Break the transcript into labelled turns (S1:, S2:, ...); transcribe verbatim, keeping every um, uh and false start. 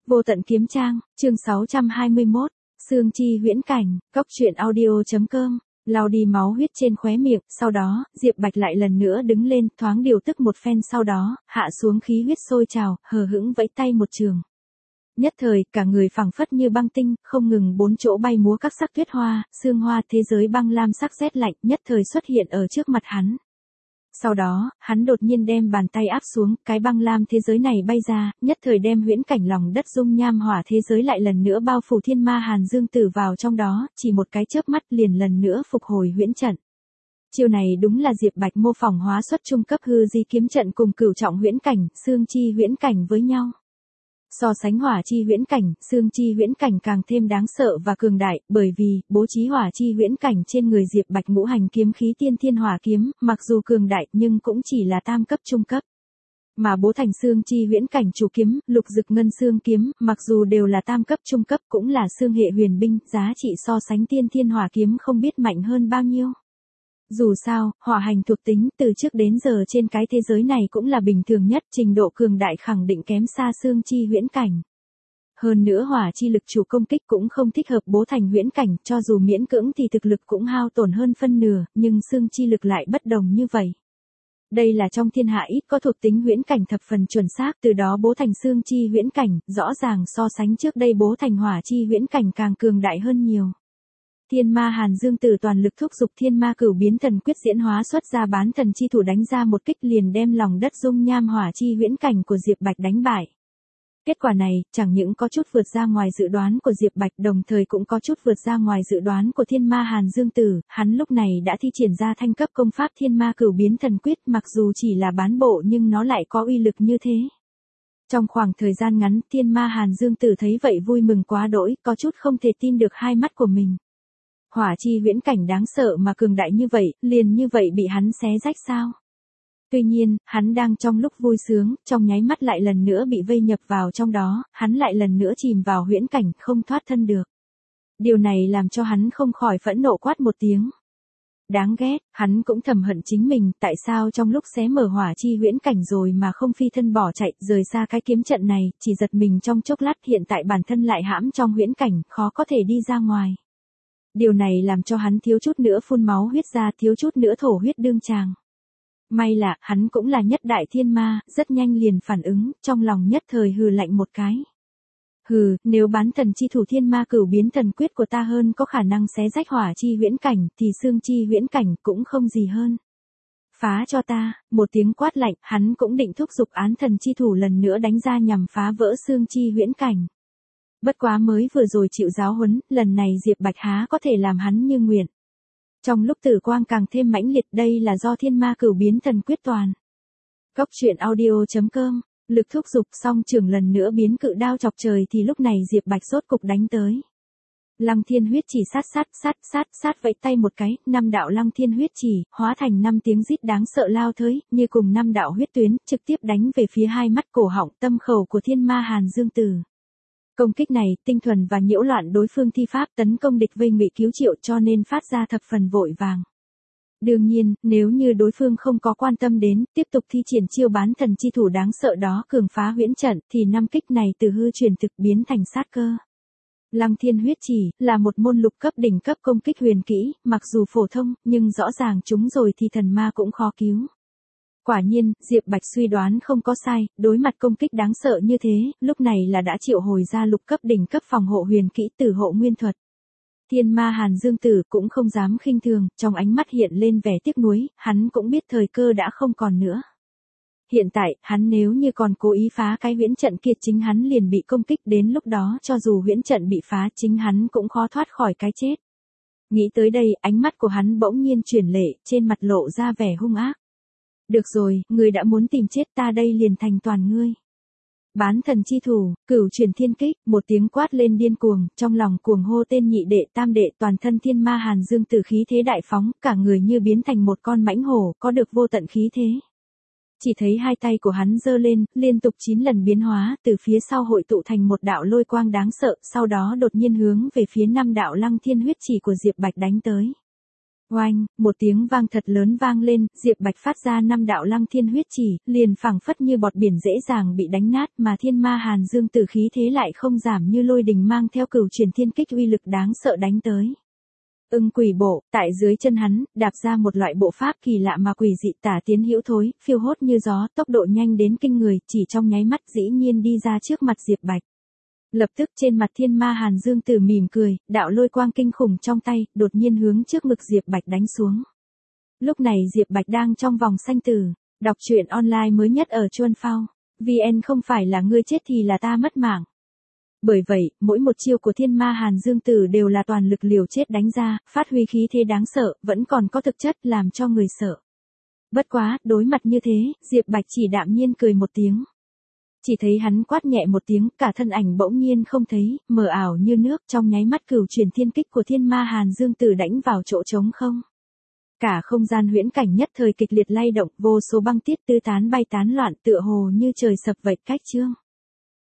S1: Vô tận kiếm trang, chương sáu trăm hai mươi mốt, xương chi huyễn cảnh, cóc truyện audio.com, lau đi máu huyết trên khóe miệng, sau đó, Diệp Bạch lại lần nữa đứng lên, thoáng điều tức một phen sau đó, hạ xuống khí huyết sôi trào, hờ hững vẫy tay một trường. Nhất thời, cả người phẳng phất như băng tinh, không ngừng bốn chỗ bay múa các sắc tuyết hoa, sương hoa thế giới băng lam sắc rét lạnh, nhất thời xuất hiện ở trước mặt hắn. Sau đó, hắn đột nhiên đem bàn tay áp xuống, cái băng lam thế giới này bay ra, nhất thời đem huyễn cảnh lòng đất dung nham hỏa thế giới lại lần nữa bao phủ thiên ma Hàn Dương Tử vào trong đó, chỉ một cái chớp mắt liền lần nữa phục hồi huyễn trận. Chiêu này đúng là Diệp Bạch mô phỏng hóa xuất trung cấp hư di kiếm trận cùng cửu trọng huyễn cảnh, xương chi huyễn cảnh với nhau. So sánh hỏa chi huyễn cảnh, xương chi huyễn cảnh càng thêm đáng sợ và cường đại, bởi vì, bố trí hỏa chi huyễn cảnh trên người Diệp Bạch ngũ hành kiếm khí tiên thiên hỏa kiếm, mặc dù cường đại nhưng cũng chỉ là tam cấp trung cấp. Mà bố thành xương chi huyễn cảnh chủ kiếm, lục dực ngân xương kiếm, mặc dù đều là tam cấp trung cấp cũng là xương hệ huyền binh, giá trị so sánh tiên thiên hỏa kiếm không biết mạnh hơn bao nhiêu. Dù sao, hỏa hành thuộc tính từ trước đến giờ trên cái thế giới này cũng là bình thường nhất, trình độ cường đại khẳng định kém xa xương chi huyễn cảnh. Hơn nữa hỏa chi lực chủ công kích cũng không thích hợp bố thành huyễn cảnh, cho dù miễn cưỡng thì thực lực cũng hao tổn hơn phân nửa, nhưng xương chi lực lại bất đồng như vậy. Đây là trong thiên hạ ít có thuộc tính huyễn cảnh thập phần chuẩn xác, từ đó bố thành xương chi huyễn cảnh, rõ ràng so sánh trước đây bố thành hỏa chi huyễn cảnh càng cường đại hơn nhiều. Thiên ma Hàn Dương Tử toàn lực thúc giục thiên ma cửu biến thần quyết diễn hóa xuất ra bán thần chi thủ đánh ra một kích liền đem lòng đất dung nham hỏa chi huyễn cảnh của Diệp Bạch đánh bại. Kết quả này, chẳng những có chút vượt ra ngoài dự đoán của Diệp Bạch đồng thời cũng có chút vượt ra ngoài dự đoán của thiên ma Hàn Dương Tử, hắn lúc này đã thi triển ra thanh cấp công pháp thiên ma cửu biến thần quyết mặc dù chỉ là bán bộ nhưng nó lại có uy lực như thế. Trong khoảng thời gian ngắn, thiên ma Hàn Dương Tử thấy vậy vui mừng quá đỗi, có chút không thể tin được hai mắt của mình. Hỏa chi huyễn cảnh đáng sợ mà cường đại như vậy, liền như vậy bị hắn xé rách sao? Tuy nhiên, hắn đang trong lúc vui sướng, trong nháy mắt lại lần nữa bị vây nhập vào trong đó, hắn lại lần nữa chìm vào huyễn cảnh, không thoát thân được. Điều này làm cho hắn không khỏi phẫn nộ quát một tiếng. Đáng ghét, hắn cũng thầm hận chính mình, tại sao trong lúc xé mở hỏa chi huyễn cảnh rồi mà không phi thân bỏ chạy, rời xa cái kiếm trận này, chỉ giật mình trong chốc lát hiện tại bản thân lại hãm trong huyễn cảnh, khó có thể đi ra ngoài. Điều này làm cho hắn thiếu chút nữa phun máu huyết ra, thiếu chút nữa thổ huyết đương tràng. May là, hắn cũng là nhất đại thiên ma, rất nhanh liền phản ứng, trong lòng nhất thời hừ lạnh một cái. Hừ, nếu bán thần chi thủ thiên ma cửu biến thần quyết của ta hơn có khả năng xé rách hỏa chi huyễn cảnh, thì xương chi huyễn cảnh cũng không gì hơn. Phá cho ta, một tiếng quát lạnh, hắn cũng định thúc giục án thần chi thủ lần nữa đánh ra nhằm phá vỡ xương chi huyễn cảnh. Bất quá mới vừa rồi chịu giáo huấn, lần này Diệp Bạch há có thể làm hắn như nguyện. Trong lúc tử quang càng thêm mãnh liệt, đây là do thiên ma cửu biến thần quyết toàn. Cóc truyện audio.com, lực thúc giục xong trường lần nữa biến cự đao chọc trời thì lúc này Diệp Bạch rốt cục đánh tới. Lăng thiên huyết chỉ sát sát sát sát sát vẫy tay một cái, năm đạo lăng thiên huyết chỉ, hóa thành năm tiếng rít đáng sợ lao tới, như cùng năm đạo huyết tuyến, trực tiếp đánh về phía hai mắt cổ họng tâm khẩu của thiên ma Hàn Dương Tử. Công kích này, tinh thuần và nhiễu loạn đối phương thi pháp tấn công địch vây ngụy cứu triệu cho nên phát ra thập phần vội vàng. Đương nhiên, nếu như đối phương không có quan tâm đến, tiếp tục thi triển chiêu bán thần chi thủ đáng sợ đó cường phá huyễn trận, thì năm kích này từ hư truyền thực biến thành sát cơ. Lăng thiên huyết chỉ, là một môn lục cấp đỉnh cấp công kích huyền kỹ, mặc dù phổ thông, nhưng rõ ràng chúng rồi thì thần ma cũng khó cứu. Quả nhiên, Diệp Bạch suy đoán không có sai, đối mặt công kích đáng sợ như thế, lúc này là đã triệu hồi ra lục cấp đỉnh cấp phòng hộ huyền kỹ tử hộ nguyên thuật. Thiên ma Hàn Dương Tử cũng không dám khinh thường, trong ánh mắt hiện lên vẻ tiếc nuối, hắn cũng biết thời cơ đã không còn nữa. Hiện tại, hắn nếu như còn cố ý phá cái huyễn trận kia chính hắn liền bị công kích, đến lúc đó cho dù huyễn trận bị phá chính hắn cũng khó thoát khỏi cái chết. Nghĩ tới đây, ánh mắt của hắn bỗng nhiên chuyển lệ, trên mặt lộ ra vẻ hung ác. Được rồi, ngươi đã muốn tìm chết ta đây liền thành toàn ngươi. Bán thần chi thủ, cửu truyền thiên kích, một tiếng quát lên điên cuồng, trong lòng cuồng hô tên nhị đệ tam đệ toàn thân thiên ma Hàn Dương Tử khí thế đại phóng, cả người như biến thành một con mãnh hổ, có được vô tận khí thế. Chỉ thấy hai tay của hắn giơ lên, liên tục chín lần biến hóa, từ phía sau hội tụ thành một đạo lôi quang đáng sợ, sau đó đột nhiên hướng về phía năm đạo lăng thiên huyết chỉ của Diệp Bạch đánh tới. Oanh, một tiếng vang thật lớn vang lên, Diệp Bạch phát ra năm đạo lăng thiên huyết chỉ, liền phảng phất như bọt biển dễ dàng bị đánh nát, mà thiên ma hàn dương tử khí thế lại không giảm, như lôi đình mang theo cửu truyền thiên kích uy lực đáng sợ đánh tới. Ưng quỷ bộ, tại dưới chân hắn, đạp ra một loại bộ pháp kỳ lạ mà quỷ dị, tả tiến hữu thối, phiêu hốt như gió, tốc độ nhanh đến kinh người, chỉ trong nháy mắt dĩ nhiên đi ra trước mặt Diệp Bạch. Lập tức trên mặt thiên ma hàn dương tử mỉm cười, đạo lôi quang kinh khủng trong tay, đột nhiên hướng trước ngực Diệp Bạch đánh xuống. Lúc này Diệp Bạch đang trong vòng sanh tử, đọc truyện online mới nhất ở Chuan Phao. vê en không phải là ngươi chết thì là ta mất mạng. Bởi vậy, mỗi một chiêu của thiên ma hàn dương tử đều là toàn lực liều chết đánh ra, phát huy khí thế đáng sợ, vẫn còn có thực chất làm cho người sợ. Bất quá, đối mặt như thế, Diệp Bạch chỉ đạm nhiên cười một tiếng. Chỉ thấy hắn quát nhẹ một tiếng, cả thân ảnh bỗng nhiên không thấy, mờ ảo như nước, trong nháy mắt cửu truyền thiên kích của thiên ma hàn dương tử đánh vào chỗ trống không. Cả không gian huyễn cảnh nhất thời kịch liệt lay động, vô số băng tiết tứ tán bay tán loạn, tựa hồ như trời sập vạch cách chương.